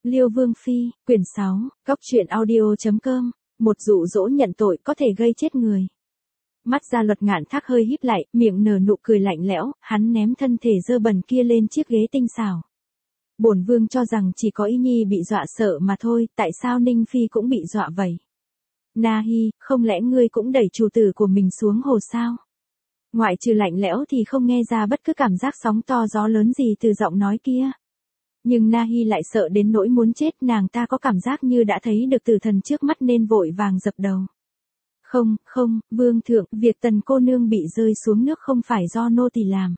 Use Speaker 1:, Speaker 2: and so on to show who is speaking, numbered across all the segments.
Speaker 1: Liêu Vương Phi, quyển 6, Góc truyện audio.com, một dụ dỗ nhận tội có thể gây chết người. Mắt Gia Luật Ngạn Thác hơi híp lại, miệng nở nụ cười lạnh lẽo, hắn ném thân thể dơ bẩn kia lên chiếc ghế tinh xảo. Bổn vương cho rằng chỉ có Y Nhi bị dọa sợ mà thôi, tại sao Ninh Phi cũng bị dọa vậy? Na Hi, không lẽ ngươi cũng đẩy chủ tử của mình xuống hồ sao? Ngoại trừ lạnh lẽo thì không nghe ra bất cứ cảm giác sóng to gió lớn gì từ giọng nói kia. Nhưng Na Hi lại sợ đến nỗi muốn chết, nàng ta có cảm giác như đã thấy được tử thần trước mắt nên vội vàng dập đầu. Không, vương thượng, việc Tần cô nương bị rơi xuống nước không phải do nô tỳ làm.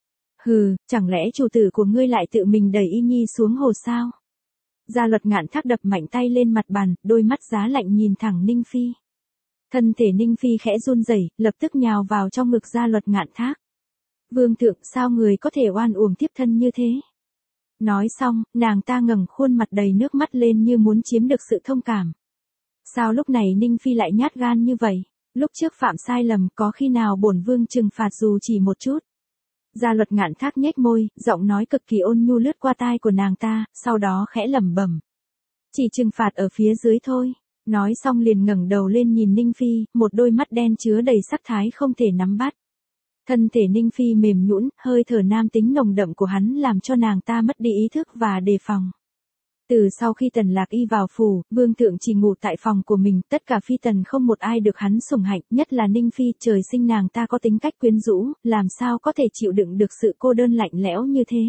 Speaker 1: Hừ, chẳng lẽ chủ tử của ngươi lại tự mình đẩy Y Nhi xuống hồ sao? Gia Luật Ngạn Thác đập mạnh tay lên mặt bàn, đôi mắt giá lạnh nhìn thẳng Ninh Phi. Thân thể Ninh Phi khẽ run rẩy, lập tức nhào vào trong ngực Gia Luật Ngạn Thác. Vương thượng, sao người có thể oan uổng thiếp thân như thế? Nói xong, nàng ta ngẩng khuôn mặt đầy nước mắt lên như muốn chiếm được sự thông cảm. Sao lúc này Ninh Phi lại nhát gan như vậy? Lúc trước phạm sai lầm, có khi nào bổn vương trừng phạt dù chỉ một chút? Gia Luật Ngạn Thác nhếch môi, giọng nói cực kỳ ôn nhu lướt qua tai của nàng ta, sau đó khẽ lẩm bẩm. Chỉ trừng phạt ở phía dưới thôi. Nói xong liền ngẩng đầu lên nhìn Ninh Phi, một đôi mắt đen chứa đầy sắc thái không thể nắm bắt. Thân thể Ninh Phi mềm nhũn, hơi thở nam tính nồng đậm của hắn làm cho nàng ta mất đi ý thức và đề phòng. Từ sau khi Tần Lạc Y vào phủ, vương thượng chỉ ngủ tại phòng của mình, tất cả phi tần không một ai được hắn sủng hạnh, nhất là Ninh Phi, trời sinh nàng ta có tính cách quyến rũ, làm sao có thể chịu đựng được sự cô đơn lạnh lẽo như thế.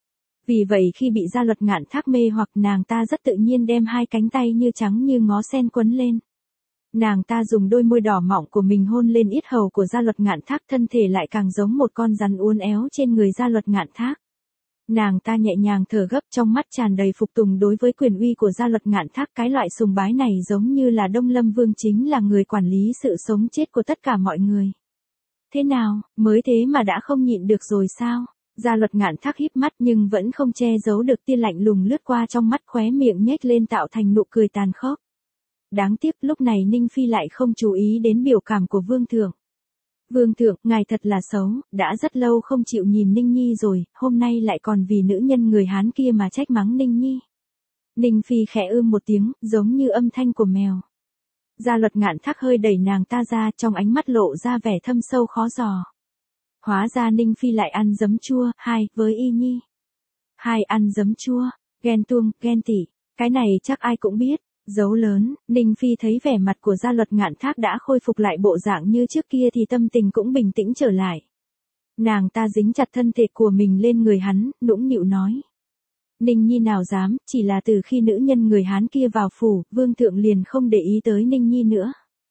Speaker 1: Vì vậy khi bị Gia Luật Ngạn Thác mê hoặc, nàng ta rất tự nhiên đem hai cánh tay như trắng như ngó sen quấn lên. Nàng ta dùng đôi môi đỏ mọng của mình hôn lên yết hầu của Gia Luật Ngạn Thác, thân thể lại càng giống một con rắn uốn éo trên người Gia Luật Ngạn Thác. Nàng ta nhẹ nhàng thở gấp, trong mắt tràn đầy phục tùng đối với quyền uy của Gia Luật Ngạn Thác, cái loại sùng bái này giống như là Đông Lâm Vương chính là người quản lý sự sống chết của tất cả mọi người. Thế nào, mới thế mà đã không nhịn được rồi sao? Gia Luật Ngạn Thác híp mắt nhưng vẫn không che giấu được tia lạnh lùng lướt qua trong mắt, khóe miệng nhếch lên tạo thành nụ cười tàn khốc. Đáng tiếc lúc này Ninh Phi lại không chú ý đến biểu cảm của vương thượng. Vương thượng, ngài thật là xấu, đã rất lâu không chịu nhìn Ninh Nhi rồi, hôm nay lại còn vì nữ nhân người Hán kia mà trách mắng Ninh Nhi. Ninh Phi khẽ một tiếng, giống như âm thanh của mèo. Gia Luật Ngạn Thác hơi đẩy nàng ta ra, trong ánh mắt lộ ra vẻ thâm sâu khó dò. Hóa ra Ninh Phi lại ăn giấm chua, với Y Nhi. Ăn giấm chua, ghen tuông, ghen tị, cái này chắc ai cũng biết. Dấu lớn, Ninh Phi thấy vẻ mặt của Gia Luật Ngạn Thác đã khôi phục lại bộ dạng như trước kia thì tâm tình cũng bình tĩnh trở lại. Nàng ta dính chặt thân thể của mình lên người hắn, nũng nịu nói. Ninh Nhi nào dám, chỉ là từ khi nữ nhân người Hán kia vào phủ, vương thượng liền không để ý tới Ninh Nhi nữa.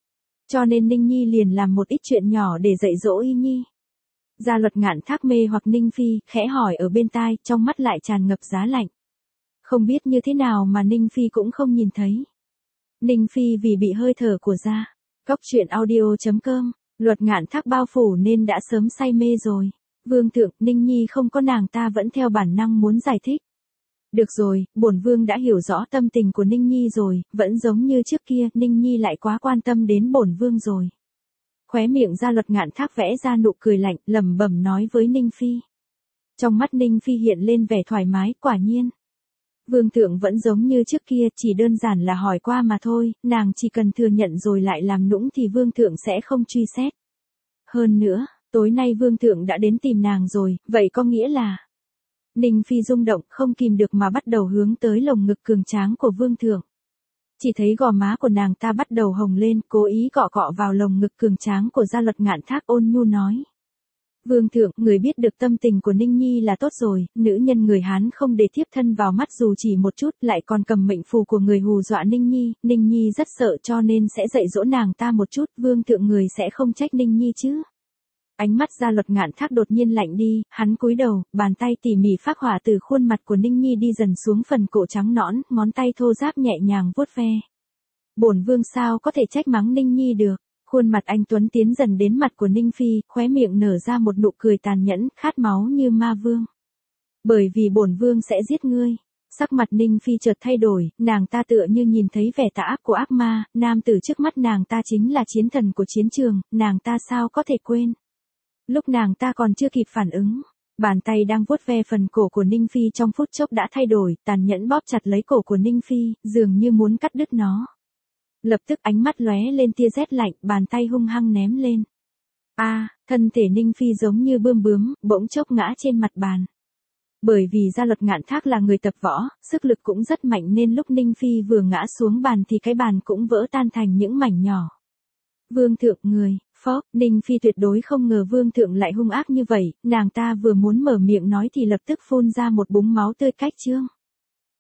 Speaker 1: Cho nên Ninh Nhi liền làm một ít chuyện nhỏ để dạy dỗ Y Nhi. Gia Luật Ngạn Thác mê hoặc Ninh Phi, khẽ hỏi ở bên tai, trong mắt lại tràn ngập giá lạnh. Không biết như thế nào mà Ninh Phi cũng không nhìn thấy. Ninh Phi vì bị hơi thở của Góc truyện audio.com, Luật Ngạn Thác bao phủ nên đã sớm say mê rồi. Vương thượng, Ninh Nhi không có, nàng ta vẫn theo bản năng muốn giải thích. Được rồi, bổn vương đã hiểu rõ tâm tình của Ninh Nhi rồi, vẫn giống như trước kia, Ninh Nhi lại quá quan tâm đến bổn vương rồi. Khóe miệng Gia Luật Ngạn Thác vẽ ra nụ cười lạnh, lẩm bẩm nói với Ninh Phi. Trong mắt Ninh Phi hiện lên vẻ thoải mái, quả nhiên. Vương thượng vẫn giống như trước kia, chỉ đơn giản là hỏi qua mà thôi, nàng chỉ cần thừa nhận rồi lại làm nũng thì vương thượng sẽ không truy xét. Hơn nữa, tối nay vương thượng đã đến tìm nàng rồi, vậy có nghĩa là... Ninh Phi rung động, không kìm được mà bắt đầu hướng tới lồng ngực cường tráng của vương thượng. Chỉ thấy gò má của nàng ta bắt đầu hồng lên, cố ý cọ cọ vào lồng ngực cường tráng của Gia Luật Ngạn Thác, ôn nhu nói. Vương thượng, người biết được tâm tình của Ninh Nhi là tốt rồi, nữ nhân người Hán không để thiếp thân vào mắt dù chỉ một chút, lại còn cầm mệnh phù của người hù dọa Ninh Nhi rất sợ cho nên sẽ dạy dỗ nàng ta một chút, vương thượng người sẽ không trách Ninh Nhi chứ. Ánh mắt Gia Luật Ngạn Thác đột nhiên lạnh đi, hắn cúi đầu, bàn tay tỉ mỉ phác họa từ khuôn mặt của Ninh Nhi đi dần xuống phần cổ trắng nõn, ngón tay thô ráp nhẹ nhàng vuốt ve. Bổn vương sao có thể trách mắng Ninh Nhi được. Khuôn mặt anh tuấn tiến dần đến mặt của Ninh Phi, khóe miệng nở ra một nụ cười tàn nhẫn, khát máu như ma vương. Bởi vì bổn vương sẽ giết ngươi. Sắc mặt Ninh Phi chợt thay đổi, nàng ta tựa như nhìn thấy vẻ tà ác của ác ma, nam tử trước mắt nàng ta chính là chiến thần của chiến trường, nàng ta sao có thể quên. Lúc nàng ta còn chưa kịp phản ứng, Bàn tay đang vuốt ve phần cổ của Ninh Phi trong phút chốc đã thay đổi, tàn nhẫn bóp chặt lấy cổ của Ninh Phi, dường như muốn cắt đứt nó. Lập tức ánh mắt lóe lên tia rét lạnh, bàn tay hung hăng ném lên. Thân thể Ninh Phi giống như bươm bướm, bỗng chốc ngã trên mặt bàn. Bởi vì Gia Luật Ngạn Thác là người tập võ, sức lực cũng rất mạnh nên lúc Ninh Phi vừa ngã xuống bàn thì cái bàn cũng vỡ tan thành những mảnh nhỏ. Vương thượng người, phó, Ninh Phi tuyệt đối không ngờ vương thượng lại hung ác như vậy, nàng ta vừa muốn mở miệng nói thì lập tức phun ra một búng máu tươi cách trương.